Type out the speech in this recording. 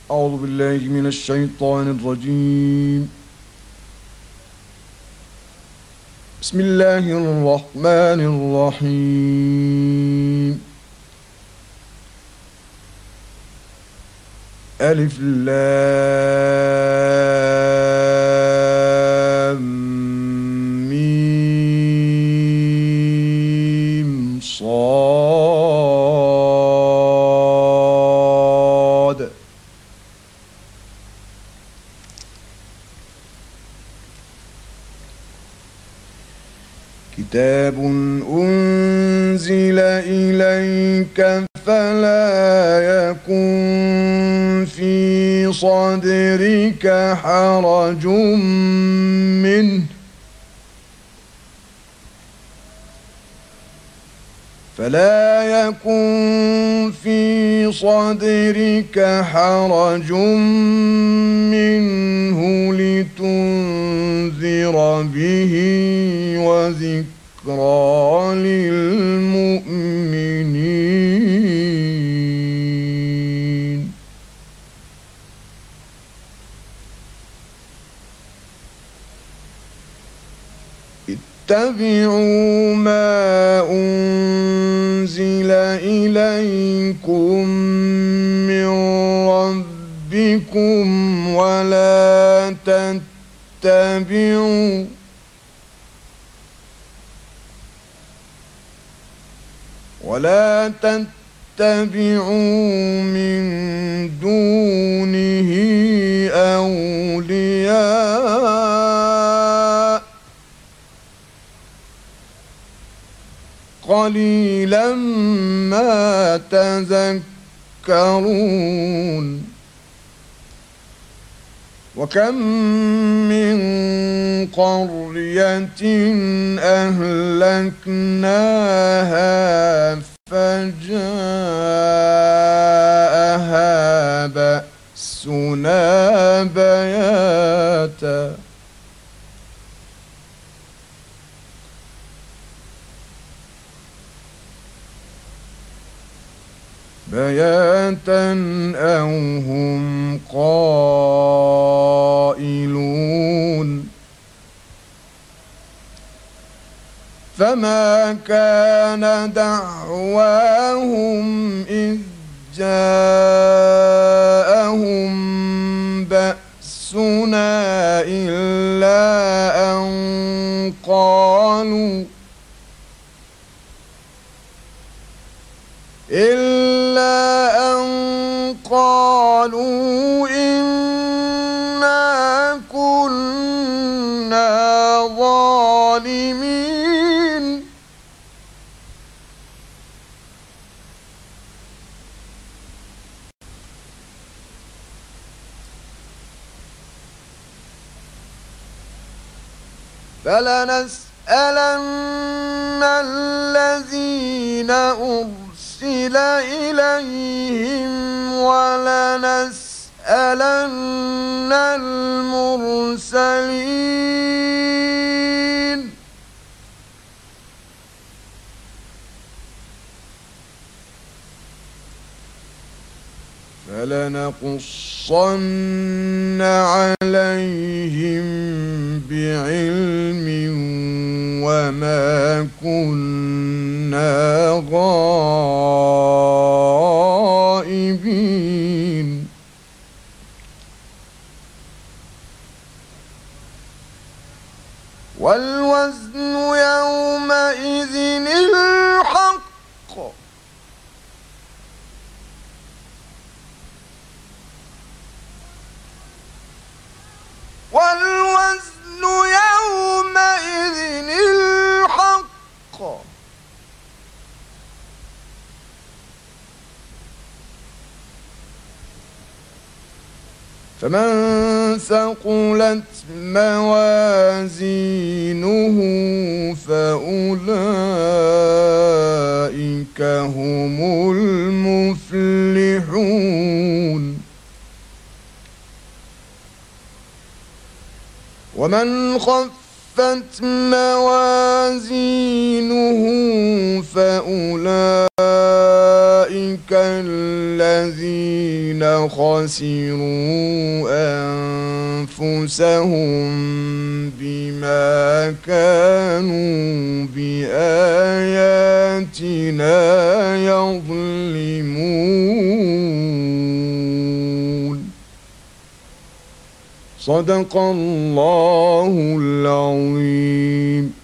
أعوذ بالله من الشيطان الرجيم. بسم الله الرحمن الرحيم. ألف لام ميم صاد. كتاب أنزل إليك فلا يكن في صدرك حرج منه لتنذر به وذكرى للمؤمنين. اتبعوا ما أنزل إليكم من ربكم ولا تتبعوا من دونه أولياء قليلا ما تذكرون. وكم من قرية أهلكناها فجاءها بأسنا بياتا أو هم قائلون. فما كان دعواهم إذ جاءهم بأسنا إلا أن قالوا إنا كنا ظالمين. فلنسألن الذين أرسل إليهم ولنسألن المرسلين. فلنقصن عليهم بعلم وما كنا غائبين. والوزن يومئذ الحق فمن ثقلت موازينه فأولئك هم المفلحون. ومن خفت موازينه فأولئك الذين الذين خسروا أنفسهم بما كانوا بآياتنا يظلمون. صدق الله العظيم.